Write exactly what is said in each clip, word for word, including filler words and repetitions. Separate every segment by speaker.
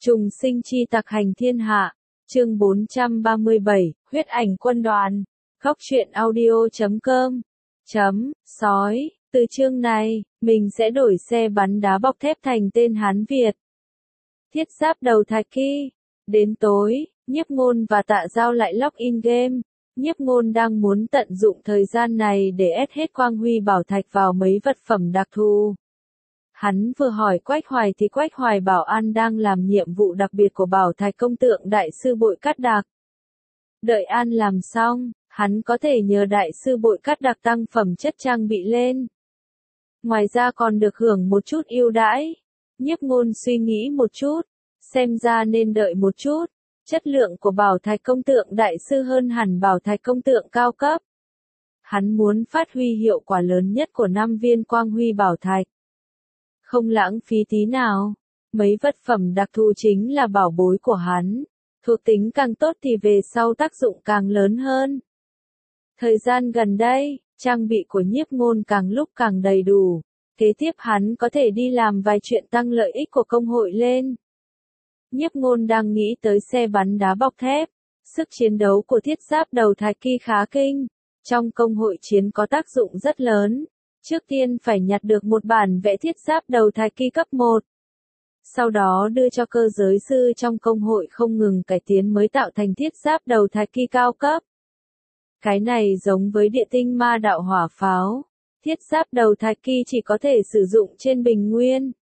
Speaker 1: Trùng sinh chi tặc hành thiên hạ, chương bốn trăm ba mươi bảy, huyết ảnh quân đoàn, khóc truyện audio chấm com, chấm, sói, từ chương này, mình sẽ đổi xe bắn đá bọc thép thành tên Hán Việt. Thiết giáp đầu Thạch Kỳ. Đến tối, Nhiếp Ngôn và Tạ Giao lại log in game. Nhiếp Ngôn đang muốn tận dụng thời gian này để ép hết quang huy bảo thạch vào mấy vật phẩm đặc thù. Hắn vừa hỏi Quách Hoài thì Quách Hoài bảo An đang làm nhiệm vụ đặc biệt của bảo thạch công tượng đại sư Bội Cát Đặc. Đợi An làm xong, hắn có thể nhờ đại sư Bội Cát Đặc tăng phẩm chất trang bị lên. Ngoài ra còn được hưởng một chút ưu đãi. Nhiếp Ngôn suy nghĩ một chút, xem ra nên đợi một chút. Chất lượng của bảo thạch công tượng đại sư hơn hẳn bảo thạch công tượng cao cấp. Hắn muốn phát huy hiệu quả lớn nhất của năm viên quang huy bảo thạch. Không lãng phí tí nào. Mấy vật phẩm đặc thù chính là bảo bối của hắn. Thuộc tính càng tốt thì về sau tác dụng càng lớn hơn. Thời gian gần đây, trang bị của Nhiếp Ngôn càng lúc càng đầy đủ. Kế tiếp hắn có thể đi làm vài chuyện tăng lợi ích của công hội lên. Nhiếp Ngôn đang nghĩ tới xe bắn đá bọc thép. Sức chiến đấu của thiết giáp đầu Thạch Kỳ khá kinh. Trong công hội chiến có tác dụng rất lớn. Trước tiên phải nhặt được một bản vẽ thiết giáp đầu Thạch Kỳ cấp một. Sau đó đưa cho cơ giới sư trong công hội không ngừng cải tiến mới tạo thành thiết giáp đầu Thạch Kỳ cao cấp. Cái này giống với địa tinh ma đạo hỏa pháo. Thiết giáp đầu Thạch Kỳ chỉ có thể sử dụng trên bình nguyên.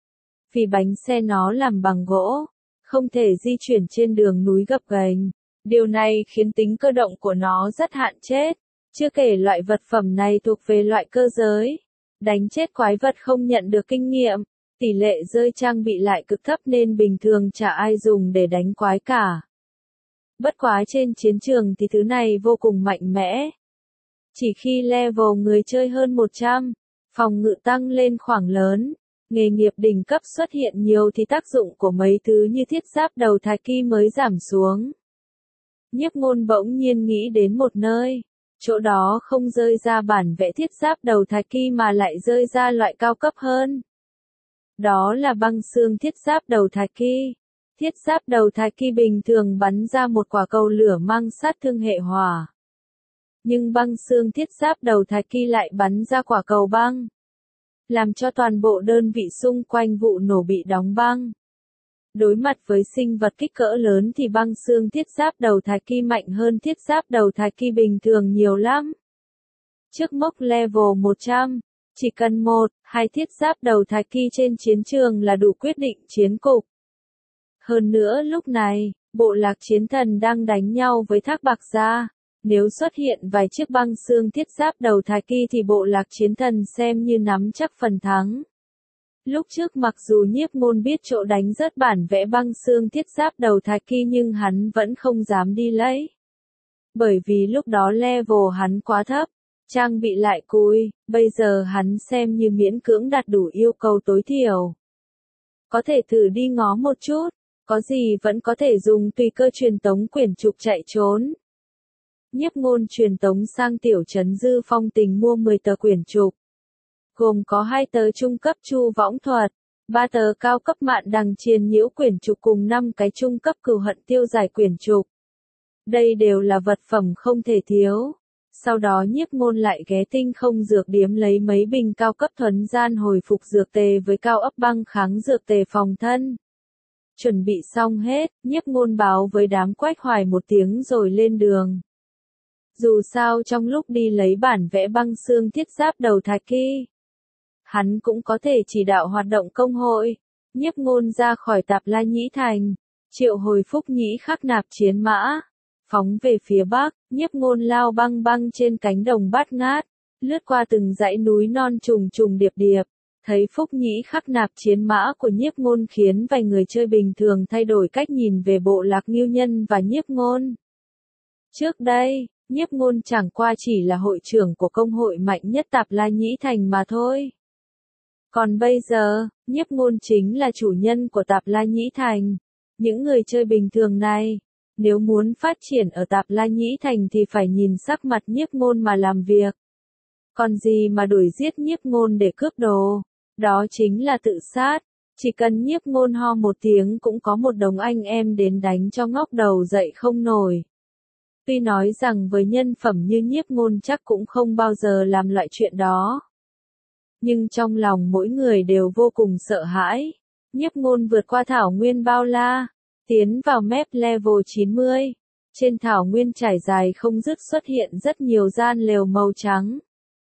Speaker 1: Vì bánh xe nó làm bằng gỗ, không thể di chuyển trên đường núi gập ghềnh. Điều này khiến tính cơ động của nó rất hạn chế. Chưa kể loại vật phẩm này thuộc về loại cơ giới. Đánh chết quái vật không nhận được kinh nghiệm. Tỷ lệ rơi trang bị lại cực thấp nên bình thường chả ai dùng để đánh quái cả. Bất quá trên chiến trường thì thứ này vô cùng mạnh mẽ. Chỉ khi level người chơi hơn một trăm, phòng ngự tăng lên khoảng lớn, nghề nghiệp đỉnh cấp xuất hiện nhiều thì tác dụng của mấy thứ như thiết giáp đầu Thạch Kỳ mới giảm xuống. Nhiếp Ngôn bỗng nhiên nghĩ đến một nơi. Chỗ đó không rơi ra bản vẽ thiết giáp đầu Thạch Kỳ mà lại rơi ra loại cao cấp hơn. Đó là băng xương thiết giáp đầu Thạch Kỳ. Thiết giáp đầu Thạch Kỳ bình thường bắn ra một quả cầu lửa mang sát thương hệ hỏa. Nhưng băng xương thiết giáp đầu Thạch Kỳ lại bắn ra quả cầu băng. Làm cho toàn bộ đơn vị xung quanh vụ nổ bị đóng băng. Đối mặt với sinh vật kích cỡ lớn thì băng xương thiết giáp đầu Thạch Kỳ mạnh hơn thiết giáp đầu Thạch Kỳ bình thường nhiều lắm. Trước mốc level một trăm, chỉ cần một, hai thiết giáp đầu Thạch Kỳ trên chiến trường là đủ quyết định chiến cục. Hơn nữa lúc này, bộ lạc chiến thần đang đánh nhau với Thác Bạc Gia. Nếu xuất hiện vài chiếc băng xương thiết giáp đầu Thạch Kỳ thì bộ lạc chiến thần xem như nắm chắc phần thắng. Lúc trước mặc dù Nhiếp Ngôn biết chỗ đánh rớt bản vẽ băng xương thiết giáp đầu Thạch Kỳ nhưng hắn vẫn không dám đi lấy. Bởi vì lúc đó level hắn quá thấp, trang bị lại cùi, bây giờ hắn xem như miễn cưỡng đạt đủ yêu cầu tối thiểu. Có thể thử đi ngó một chút, có gì vẫn có thể dùng tùy cơ truyền tống quyển trục chạy trốn. Nhiếp Ngôn truyền tống sang tiểu trấn Dư Phong Tình mua mười tờ quyển trục. Gồm có hai tờ trung cấp Chu Võng Thuật, ba tờ cao cấp Mạn Đằng Triền Nhiễu quyển trục cùng năm cái trung cấp Cừu Hận Tiêu Giải quyển trục. Đây đều là vật phẩm không thể thiếu. Sau đó Nhiếp Ngôn lại ghé Tinh Không dược điếm lấy mấy bình cao cấp thuần gian hồi phục dược tề với cao ấp băng kháng dược tề phòng thân. Chuẩn bị xong hết, Nhiếp Ngôn báo với đám Quách Hoài một tiếng rồi lên đường. Dù sao trong lúc đi lấy bản vẽ băng xương thiết giáp đầu Thạch Kỳ, hắn cũng có thể chỉ đạo hoạt động công hội. Nhiếp Ngôn ra khỏi Tạp La Nhĩ Thành, triệu hồi Phúc Nhĩ Khắc Nạp chiến mã, phóng về phía bắc. Nhiếp Ngôn lao băng băng trên cánh đồng bát ngát, lướt qua từng dãy núi non trùng trùng điệp điệp. Thấy Phúc Nhĩ Khắc Nạp chiến mã của Nhiếp Ngôn khiến vài người chơi bình thường thay đổi cách nhìn về bộ lạc Ngưu Nhân và Nhiếp Ngôn. Trước đây, Nhiếp Ngôn chẳng qua chỉ là hội trưởng của công hội mạnh nhất Tạp La Nhĩ Thành mà thôi. Còn bây giờ, Nhiếp Ngôn chính là chủ nhân của Tạp La Nhĩ Thành. Những người chơi bình thường này, nếu muốn phát triển ở Tạp La Nhĩ Thành thì phải nhìn sắc mặt Nhiếp Ngôn mà làm việc. Còn gì mà đuổi giết Nhiếp Ngôn để cướp đồ, đó chính là tự sát. Chỉ cần Nhiếp Ngôn ho một tiếng cũng có một đống anh em đến đánh cho ngóc đầu dậy không nổi. Tuy nói rằng với nhân phẩm như Nhiếp Ngôn chắc cũng không bao giờ làm loại chuyện đó. Nhưng trong lòng mỗi người đều vô cùng sợ hãi. Nhiếp Ngôn vượt qua thảo nguyên bao la, tiến vào map level chín mươi. Trên thảo nguyên trải dài không dứt xuất hiện rất nhiều gian lều màu trắng.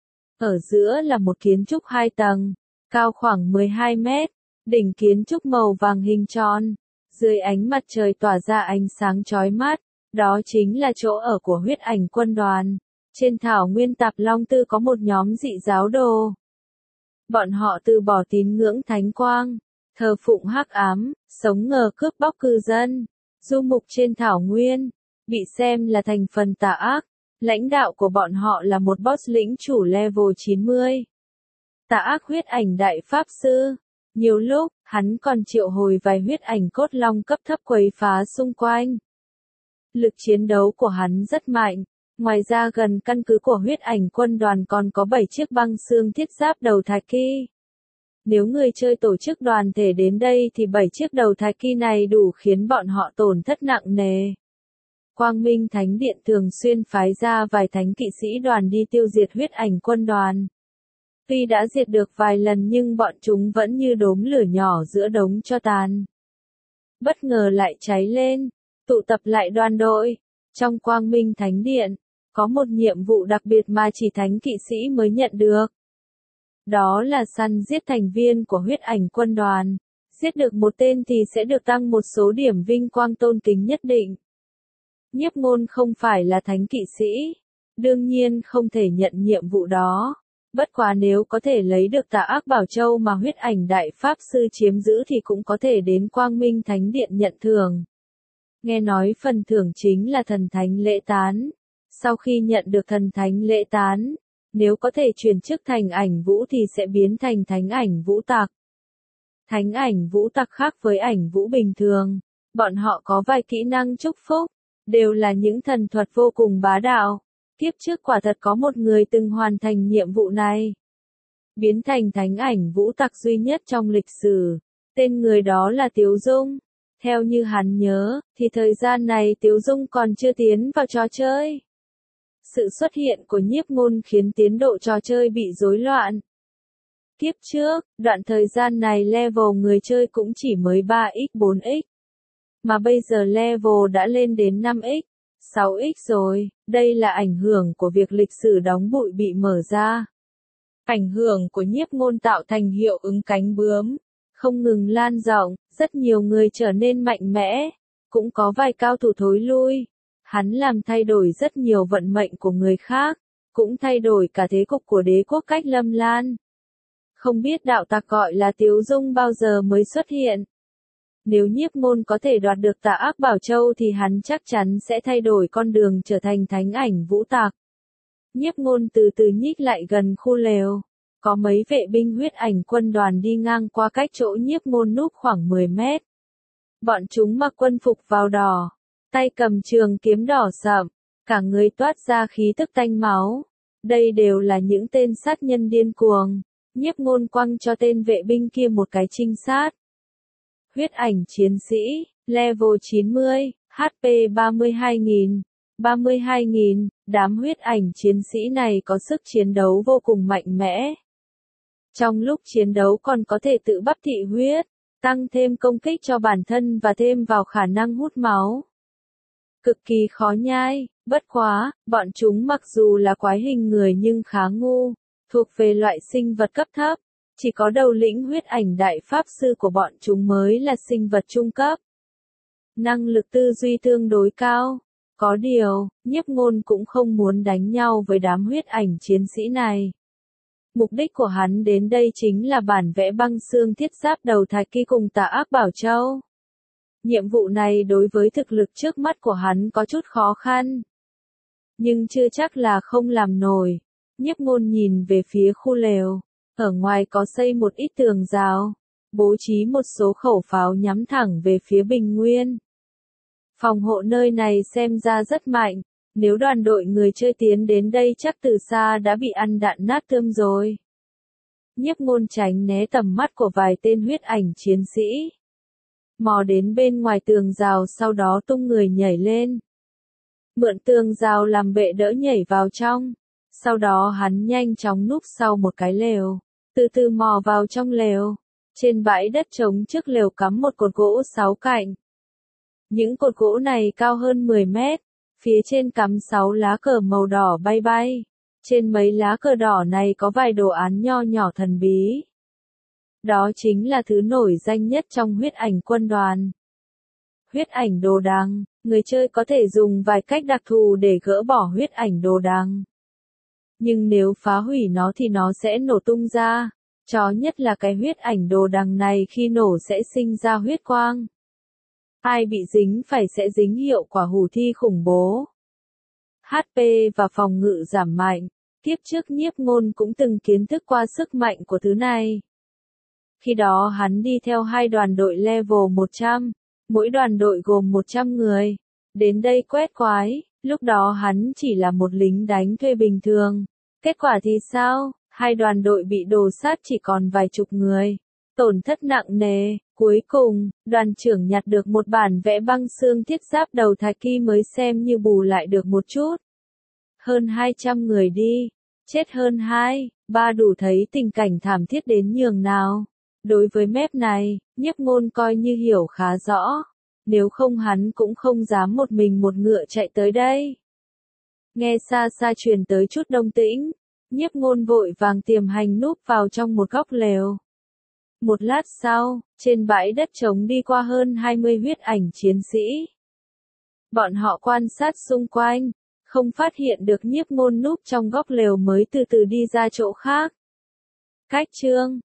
Speaker 1: Ở giữa là một kiến trúc hai tầng, cao khoảng mười hai mét, đỉnh kiến trúc màu vàng hình tròn, dưới ánh mặt trời tỏa ra ánh sáng chói mắt, đó chính là chỗ ở của Huyết Ảnh quân đoàn. Trên thảo nguyên Tạp Long Tư có một nhóm dị giáo đồ. Bọn họ từ bỏ tín ngưỡng thánh quang, thờ phụng hắc ám, sống ngờ cướp bóc cư dân, du mục trên thảo nguyên, bị xem là thành phần tà ác. Lãnh đạo của bọn họ là một boss lĩnh chủ level chín mươi. Tà ác huyết ảnh đại pháp sư. Nhiều lúc, hắn còn triệu hồi vài huyết ảnh cốt long cấp thấp quấy phá xung quanh. Lực chiến đấu của hắn rất mạnh. Ngoài ra gần căn cứ của huyết ảnh quân đoàn còn có bảy chiếc băng xương thiết giáp đầu thạch kỳ. Nếu người chơi tổ chức đoàn thể đến đây thì bảy chiếc đầu thạch kỳ này đủ khiến bọn họ tổn thất nặng nề. Quang Minh Thánh Điện thường xuyên phái ra vài thánh kỵ sĩ đoàn đi tiêu diệt huyết ảnh quân đoàn. Tuy đã diệt được vài lần nhưng bọn chúng vẫn như đốm lửa nhỏ giữa đống tro tàn. Bất ngờ lại cháy lên, tụ tập lại đoàn đội. Trong Quang Minh Thánh Điện, có một nhiệm vụ đặc biệt mà chỉ thánh kỵ sĩ mới nhận được. Đó là săn giết thành viên của huyết ảnh quân đoàn. Giết được một tên thì sẽ được tăng một số điểm vinh quang tôn kính nhất định. Nhiếp Ngôn không phải là thánh kỵ sĩ, đương nhiên không thể nhận nhiệm vụ đó. Bất quá nếu có thể lấy được Tà Ác Bảo Châu mà huyết ảnh đại pháp sư chiếm giữ thì cũng có thể đến Quang Minh Thánh Điện nhận thưởng. Nghe nói phần thưởng chính là thần thánh lễ tán. Sau khi nhận được thần thánh lễ tán, nếu có thể chuyển chức thành ảnh vũ thì sẽ biến thành thánh ảnh vũ tặc. Thánh ảnh vũ tặc khác với ảnh vũ bình thường, bọn họ có vài kỹ năng chúc phúc, đều là những thần thuật vô cùng bá đạo. Kiếp trước quả thật có một người từng hoàn thành nhiệm vụ này. Biến thành thánh ảnh vũ tặc duy nhất trong lịch sử. Tên người đó là Tiếu Dung. Theo như hắn nhớ, thì thời gian này Tiếu Dung còn chưa tiến vào trò chơi. Sự xuất hiện của Nhiếp Ngôn khiến tiến độ trò chơi bị rối loạn. Kiếp trước, đoạn thời gian này level người chơi cũng chỉ mới ba x bốn x. Mà bây giờ level đã lên đến năm x, sáu x rồi. Đây là ảnh hưởng của việc lịch sử đóng bụi bị mở ra. Ảnh hưởng của Nhiếp Ngôn tạo thành hiệu ứng cánh bướm, không ngừng lan rộng, rất nhiều người trở nên mạnh mẽ, cũng có vài cao thủ thối lui. Hắn làm thay đổi rất nhiều vận mệnh của người khác, cũng thay đổi cả thế cục của đế quốc Cách Lâm Lan. Không biết đạo tặc gọi là Tiếu Dung bao giờ mới xuất hiện. Nếu Nhiếp Ngôn có thể đoạt được Tà Ác Bảo Châu thì hắn chắc chắn sẽ thay đổi con đường trở thành thánh ảnh vũ tặc. Nhiếp Ngôn từ từ nhích lại gần khu lều. Có mấy vệ binh huyết ảnh quân đoàn đi ngang qua cách chỗ Nhiếp Ngôn núp khoảng mười mét. Bọn chúng mặc quân phục vào đỏ, tay cầm trường kiếm đỏ sậm, cả người toát ra khí tức tanh máu. Đây đều là những tên sát nhân điên cuồng. Nhiếp Ngôn quăng cho tên vệ binh kia một cái trinh sát. Huyết ảnh chiến sĩ, level chín mươi, hát pê ba mươi hai nghìn. ba mươi hai nghìn, đám huyết ảnh chiến sĩ này có sức chiến đấu vô cùng mạnh mẽ. Trong lúc chiến đấu còn có thể tự bắp thị huyết, tăng thêm công kích cho bản thân và thêm vào khả năng hút máu. Cực kỳ khó nhai, bất quá, bọn chúng mặc dù là quái hình người nhưng khá ngu, thuộc về loại sinh vật cấp thấp. Chỉ có đầu lĩnh huyết ảnh đại pháp sư của bọn chúng mới là sinh vật trung cấp. Năng lực tư duy tương đối cao. Có điều, Nhiếp Ngôn cũng không muốn đánh nhau với đám huyết ảnh chiến sĩ này. Mục đích của hắn đến đây chính là bản vẽ băng xương thiết giáp đầu thạch kỳ cùng Tà Ác Bảo Châu. Nhiệm vụ này đối với thực lực trước mắt của hắn có chút khó khăn. Nhưng chưa chắc là không làm nổi. Nhiếp Ngôn nhìn về phía khu lều. Ở ngoài có xây một ít tường rào, bố trí một số khẩu pháo nhắm thẳng về phía Bình Nguyên. Phòng hộ nơi này xem ra rất mạnh, nếu đoàn đội người chơi tiến đến đây chắc từ xa đã bị ăn đạn nát tươm rồi. Nhiếp Ngôn tránh né tầm mắt của vài tên huyết ảnh chiến sĩ. Mò đến bên ngoài tường rào sau đó tung người nhảy lên. Mượn tường rào làm bệ đỡ nhảy vào trong. Sau đó hắn nhanh chóng núp sau một cái lều. Từ từ mò vào trong lều. Trên bãi đất trống trước lều cắm một cột gỗ sáu cạnh. Những cột gỗ này cao hơn mười mét. Phía trên cắm sáu lá cờ màu đỏ bay bay. Trên mấy lá cờ đỏ này có vài đồ án nho nhỏ thần bí. Đó chính là thứ nổi danh nhất trong huyết ảnh quân đoàn. Huyết ảnh đồ đằng, người chơi có thể dùng vài cách đặc thù để gỡ bỏ huyết ảnh đồ đằng. Nhưng nếu phá hủy nó thì nó sẽ nổ tung ra. Chó nhất là cái huyết ảnh đồ đằng này khi nổ sẽ sinh ra huyết quang. Ai bị dính phải sẽ dính hiệu quả hủ thi khủng bố. hát pê và phòng ngự giảm mạnh. Kiếp trước Nhiếp Ngôn cũng từng kiến thức qua sức mạnh của thứ này. Khi đó hắn đi theo hai đoàn đội level một trăm, mỗi đoàn đội gồm một trăm người. Đến đây quét quái, lúc đó hắn chỉ là một lính đánh thuê bình thường. Kết quả thì sao? Hai đoàn đội bị đổ sát chỉ còn vài chục người. Tổn thất nặng nề, cuối cùng, đoàn trưởng nhặt được một bản vẽ băng xương thiết giáp đầu thạch kỳ mới xem như bù lại được một chút. Hơn hai trăm người đi, chết hơn hai, ba đủ thấy tình cảnh thảm thiết đến nhường nào. Đối với map này, Nhiếp Ngôn coi như hiểu khá rõ. Nếu không hắn cũng không dám một mình một ngựa chạy tới đây. Nghe xa xa truyền tới chút động tĩnh, Nhiếp Ngôn vội vàng tiềm hành núp vào trong một góc lều. Một lát sau, trên bãi đất trống đi qua hơn hai mươi huyết ảnh chiến sĩ. Bọn họ quan sát xung quanh, không phát hiện được Nhiếp Ngôn núp trong góc lều mới từ từ đi ra chỗ khác. Cách chương